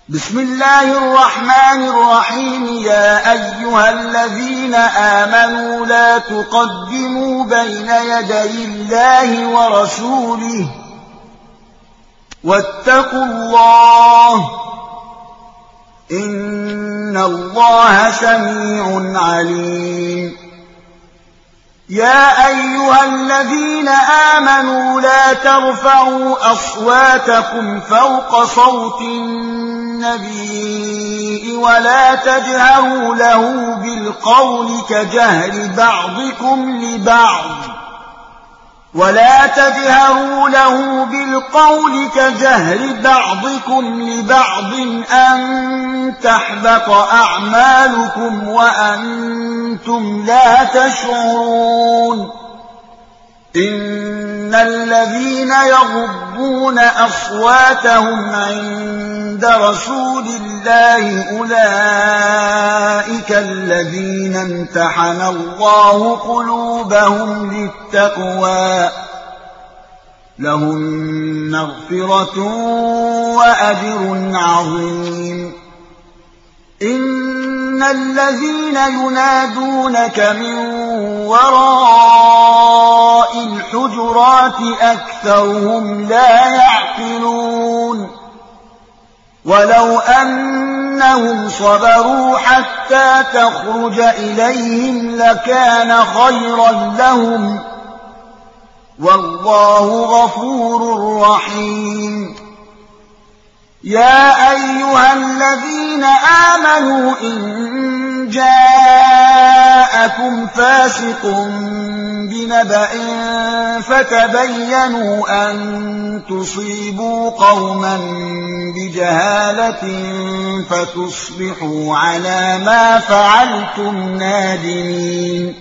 بسم الله الرحمن الرحيم. يا أيها الذين آمنوا لا تقدموا بين يدي الله ورسوله واتقوا الله إن الله سميع عليم. يا أيها الذين آمنوا لا ترفعوا أصواتكم فوق صوت النبي ولا تجهروا له بالقول كجهر بعضكم لبعض أن تحبط أعمالكم وأنتم لا تشعرون. إن الذين يغضون أصواتهم عند رسول الله أولئك الذين امتحن الله قلوبهم للتقوى لهم مغفرة وأجر عظيم. إن الذين ينادونك من وراء الحجرات أكثرهم لا يعقلون. ولو أنهم صبروا حتى تخرج إليهم لكان خيرا لهم والله غفور رحيم. يا أيها الذين آمنوا إن جاءكم فاسق بنبأ فتبينوا أن تصيبوا قوما بجهالة فتصبحوا على ما فعلتم نادمين.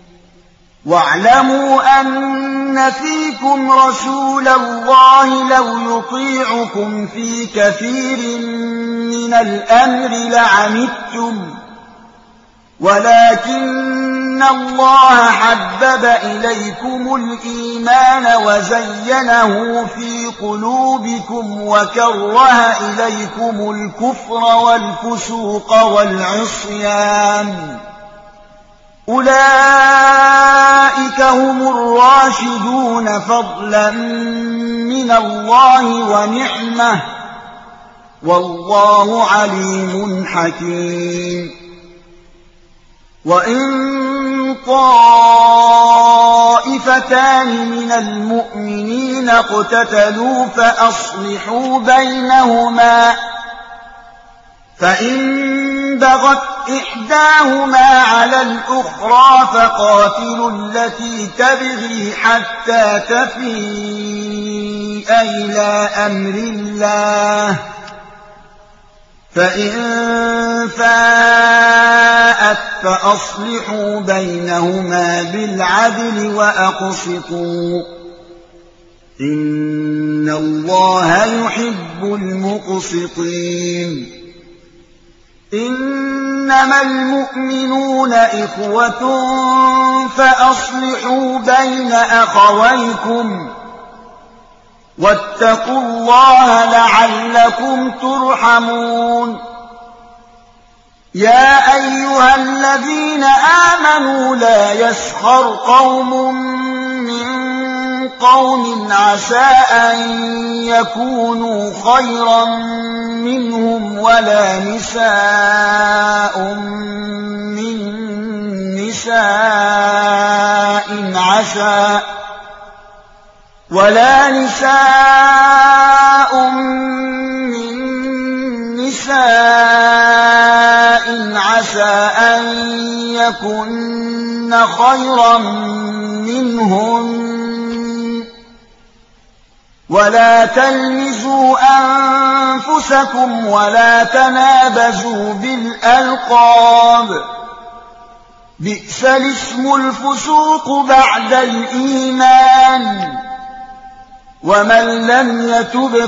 واعلموا أن فيكم رسول الله لو يطيعكم في كثير من الأمر لعنتم ولكن الله حبب إليكم الإيمان وزينه في قلوبكم وكره إليكم الكفر والفسوق والعصيان أولئك هم الراشدون فضلا من الله ونعمة والله عليم حكيم. وإن طائفتان من المؤمنين اقتتلوا فأصلحوا بينهما فإن بغت إحداهما على الأخرى فقاتلوا التي تبغي حتى تفيء إلى أمر الله فإن فاءت فأصلحوا بينهما بالعدل وأقسطوا إن الله يحب المقسطين. إنما المؤمنون إخوة فأصلحوا بين أخويكم واتقوا الله لعلكم ترحمون. يا أيها الذين آمنوا لا يسخر قوم من قوم عسى أن يكونوا خيرا منهم ولا نساء من نساء عسى أن يكن خيرا منهم ولا تلمزوا أنفسكم ولا تنابزوا بالألقاب بئس الاسم الفسوق بعد الإيمان ومن لم يتب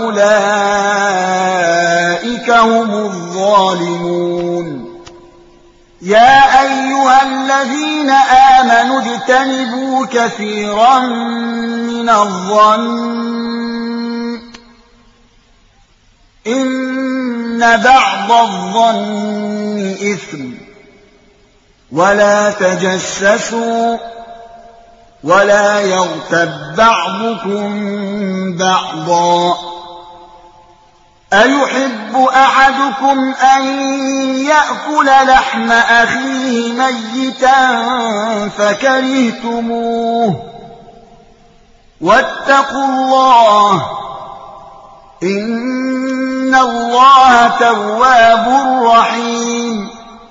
فأولئك هم الظالمون. يا أيها الذين آمنوا اجتنبوا كثيرا من الظن إن إن بعض الظن إثم ولا تجسسوا ولا يغتب بعضكم بعضا أيحب أحدكم أن يأكل لحم أخيه ميتا فكرهتموه واتقوا الله إن الله تواب رحيم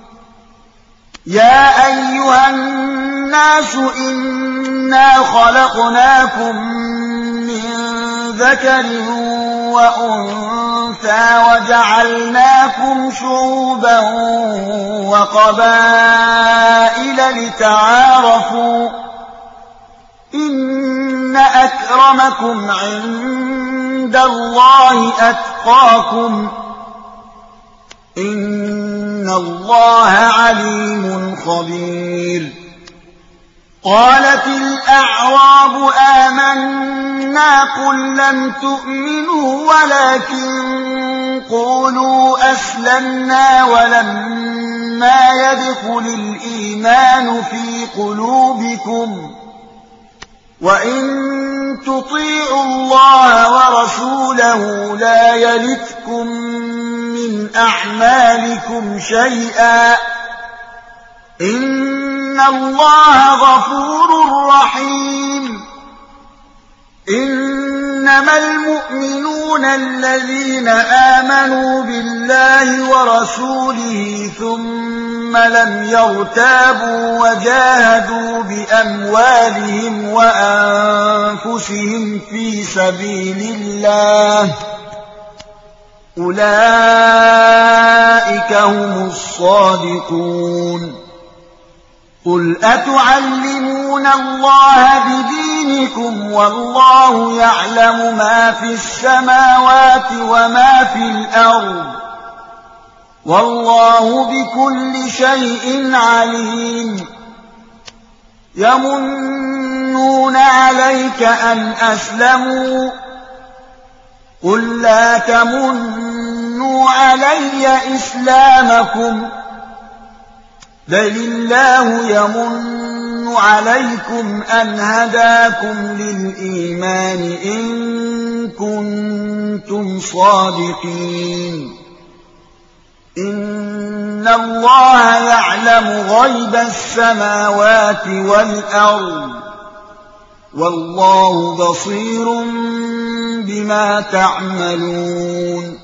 يا أيها الناس إنا خلقناكم من ذكر وأنثى وجعلناكم شعوبا وقبائل لتعارفوا إن أكرمكم عند الله أتقاكم إن الله عليم خبير قالت الأعراب آمنا قل لم تؤمنوا ولكن قولوا أسلمنا ولما يدخل الإيمان في قلوبكم وإن تطيعوا الله ورسوله لا يلتكم من أعمالكم شيئا إن الله غفور رحيم إنما المؤمنون الذين آمنوا بالله ورسوله ثم لم يرتابوا وجاهدوا بأموالهم وأنفسهم في سبيل الله أولئك هم الصادقون قل أتعلمون الله بدينكم والله يعلم ما في السماوات وما في الأرض والله بكل شيء عليم يمنون عليك أن أسلموا قل لا تمنوا علي إسلامكم بل الله يمن عليكم أن هداكم للإيمان إن كنتم صادقين إن الله يعلم غيب السماوات والأرض والله بصير بما تعملون